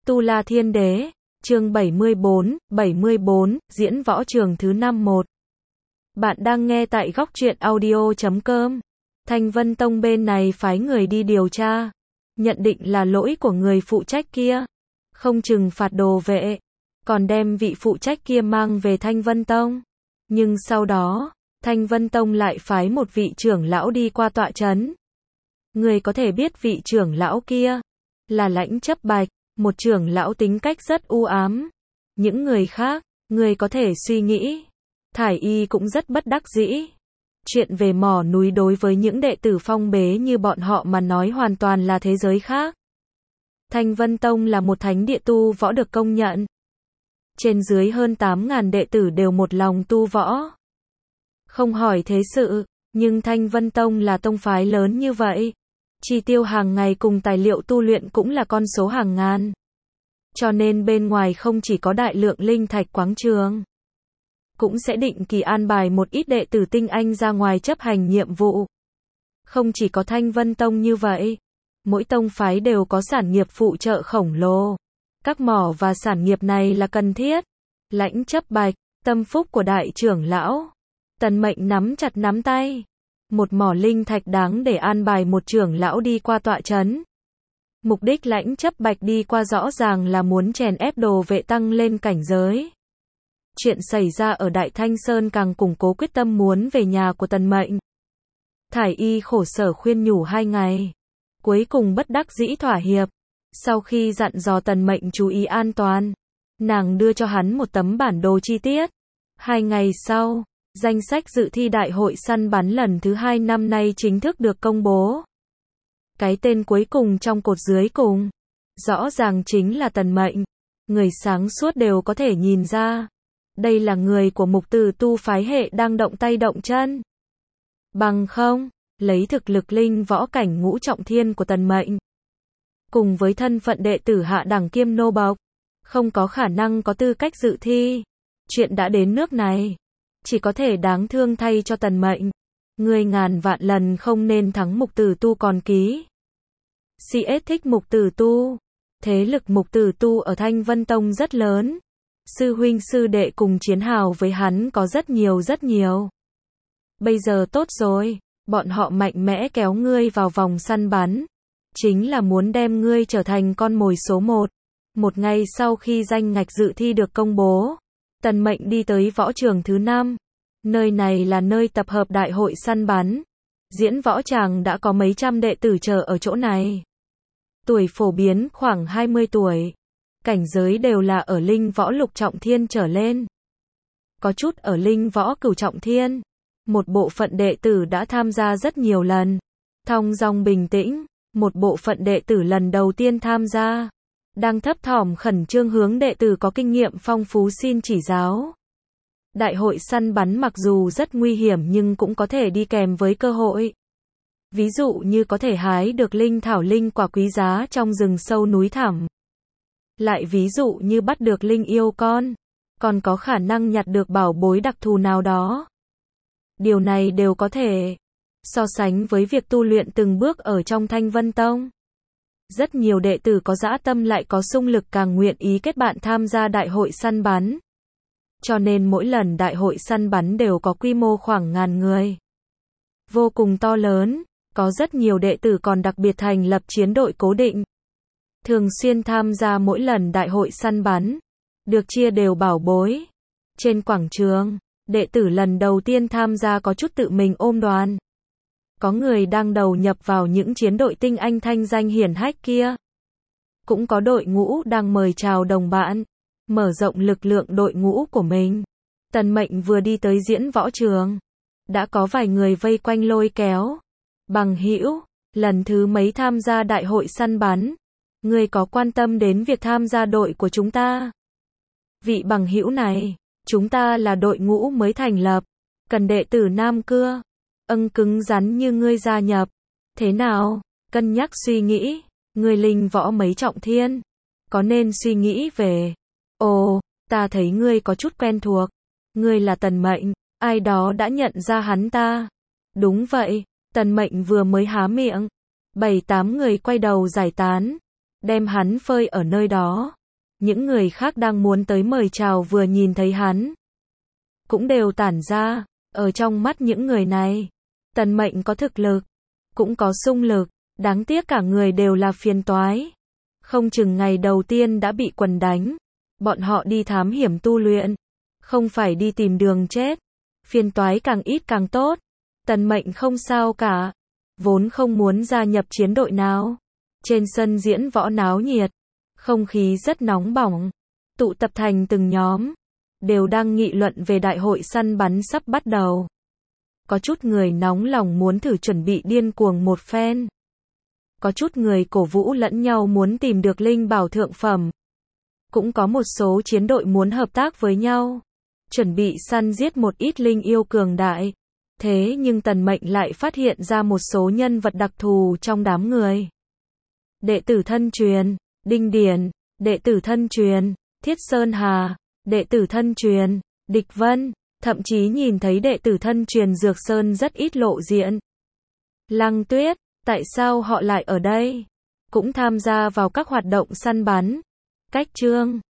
Tu La Thiên Đế, chương 74, diễn võ trường thứ 5-1. Bạn đang nghe tại Góc Truyện Audio.com. Thanh Vân Tông bên này phái người đi điều tra, nhận định là lỗi của người phụ trách kia, không trừng phạt đồ vệ, còn đem vị phụ trách kia mang về Thanh Vân Tông. Nhưng sau đó, Thanh Vân Tông lại phái một vị trưởng lão đi qua tọa trấn. Người có thể biết vị trưởng lão kia là Lãnh Chấp Bạch, một trưởng lão tính cách rất u ám. Những người khác, người có thể suy nghĩ, Thải Y cũng rất bất đắc dĩ. Chuyện về mỏ núi đối với những đệ tử phong bế như bọn họ mà nói hoàn toàn là thế giới khác. Thanh Vân Tông là một thánh địa tu võ được công nhận. Trên dưới hơn 8.000 đệ tử đều một lòng tu võ. Không hỏi thế sự, nhưng Thanh Vân Tông là tông phái lớn như vậy. Chi tiêu hàng ngày cùng tài liệu tu luyện cũng là con số hàng ngàn. Cho nên bên ngoài không chỉ có đại lượng linh thạch quáng trường, cũng sẽ định kỳ an bài một ít đệ tử tinh anh ra ngoài chấp hành nhiệm vụ. Không chỉ có Thanh Vân Tông như vậy, mỗi tông phái đều có sản nghiệp phụ trợ khổng lồ. Các mỏ và sản nghiệp này là cần thiết. Lãnh Chấp Bạch, tâm phúc của đại trưởng lão. Tần Mệnh nắm chặt nắm tay. Một mỏ linh thạch đáng để an bài một trưởng lão đi qua tọa trấn. Mục đích Lãnh Chấp Bạch đi qua rõ ràng là muốn chèn ép đồ vệ tăng lên cảnh giới. Chuyện xảy ra ở Đại Thanh Sơn càng củng cố quyết tâm muốn về nhà của Tần Mệnh. Thải Y khổ sở khuyên nhủ 2 ngày. Cuối cùng bất đắc dĩ thỏa hiệp. Sau khi dặn dò Tần Mệnh chú ý an toàn, nàng đưa cho hắn một tấm bản đồ chi tiết. 2 ngày sau, danh sách dự thi đại hội săn bắn lần thứ 2 năm nay chính thức được công bố. Cái tên cuối cùng trong cột dưới cùng, rõ ràng chính là Tần Mệnh. Người sáng suốt đều có thể nhìn ra, đây là người của Mục Tử tu phái hệ đang động tay động chân. Bằng không, lấy thực lực linh võ cảnh ngũ trọng thiên của Tần Mệnh, cùng với thân phận đệ tử hạ đẳng kiêm nô bộc, không có khả năng có tư cách dự thi. Chuyện đã đến nước này, chỉ có thể đáng thương thay cho Tần Mệnh. Người ngàn vạn lần không nên thắng Mục Tử tu còn ký. CS thích Mục Tử tu. Thế lực Mục Tử tu ở Thanh Vân Tông rất lớn. Sư huynh sư đệ cùng chiến hào với hắn có rất nhiều. Bây giờ tốt rồi, bọn họ mạnh mẽ kéo ngươi vào vòng săn bắn. Chính là muốn đem ngươi trở thành con mồi số 1. Một ngày sau khi danh ngạch dự thi được công bố, Tần Mệnh đi tới võ trường thứ 5. Nơi này là nơi tập hợp đại hội săn bắn. Diễn võ tràng đã có mấy trăm đệ tử chờ ở chỗ này. Tuổi phổ biến khoảng 20 tuổi. Cảnh giới đều là ở linh võ lục trọng thiên trở lên. Có chút ở linh võ cửu trọng thiên. Một bộ phận đệ tử đã tham gia rất nhiều lần. Thong dong bình tĩnh. Một bộ phận đệ tử lần đầu tiên tham gia, đang thấp thỏm khẩn trương hướng đệ tử có kinh nghiệm phong phú xin chỉ giáo. Đại hội săn bắn mặc dù rất nguy hiểm nhưng cũng có thể đi kèm với cơ hội. Ví dụ như có thể hái được linh thảo linh quả quý giá trong rừng sâu núi thẳm. Lại ví dụ như bắt được linh yêu con, còn có khả năng nhặt được bảo bối đặc thù nào đó. Điều này đều có thể. So sánh với việc tu luyện từng bước ở trong Thanh Vân Tông, rất nhiều đệ tử có dã tâm lại có xung lực càng nguyện ý kết bạn tham gia đại hội săn bắn. Cho nên mỗi lần đại hội săn bắn đều có quy mô khoảng ngàn người. Vô cùng to lớn, có rất nhiều đệ tử còn đặc biệt thành lập chiến đội cố định. Thường xuyên tham gia mỗi lần đại hội săn bắn, được chia đều bảo bối. Trên quảng trường, đệ tử lần đầu tiên tham gia có chút tự mình ôm đoàn. Có người đang đầu nhập vào những chiến đội tinh anh thanh danh hiển hách kia. Cũng có đội ngũ đang mời chào đồng bạn, mở rộng lực lượng đội ngũ của mình. Tần Mệnh vừa đi tới diễn võ trường, đã có vài người vây quanh lôi kéo. Bằng hữu, lần thứ mấy tham gia đại hội săn bắn, người có quan tâm đến việc tham gia đội của chúng ta? Vị bằng hữu này, chúng ta là đội ngũ mới thành lập, cần đệ tử nam cưa. Cứng rắn như ngươi gia nhập. Thế nào? Cân nhắc suy nghĩ. Ngươi linh võ mấy trọng thiên, có nên suy nghĩ về. Ồ, ta thấy ngươi có chút quen thuộc. Ngươi là Tần Mệnh. Ai đó đã nhận ra hắn ta. Đúng vậy. Tần Mệnh vừa mới há miệng, 7-8 người quay đầu giải tán, đem hắn phơi ở nơi đó. Những người khác đang muốn tới mời chào vừa nhìn thấy hắn, cũng đều tản ra. Ở trong mắt những người này, Tần Mệnh có thực lực, cũng có xung lực, đáng tiếc cả người đều là phiền toái. Không chừng ngày đầu tiên đã bị quần đánh. Bọn họ đi thám hiểm tu luyện, không phải đi tìm đường chết. Phiền toái càng ít càng tốt. Tần Mệnh không sao cả, vốn không muốn gia nhập chiến đội nào. Trên sân diễn võ náo nhiệt, không khí rất nóng bỏng, tụ tập thành từng nhóm, đều đang nghị luận về đại hội săn bắn sắp bắt đầu. Có chút người nóng lòng muốn thử chuẩn bị điên cuồng một phen. Có chút người cổ vũ lẫn nhau muốn tìm được linh bảo thượng phẩm. Cũng có một số chiến đội muốn hợp tác với nhau, chuẩn bị săn giết một ít linh yêu cường đại. Thế nhưng Tần Mệnh lại phát hiện ra một số nhân vật đặc thù trong đám người. Đệ tử thân truyền, Đinh Điển, đệ tử thân truyền, Thiết Sơn Hà, đệ tử thân truyền, Địch Vân, thậm chí nhìn thấy đệ tử thân truyền Dược Sơn rất ít lộ diện. Lăng Tuyết, tại sao họ lại ở đây? Cũng tham gia vào các hoạt động săn bắn. Cách chương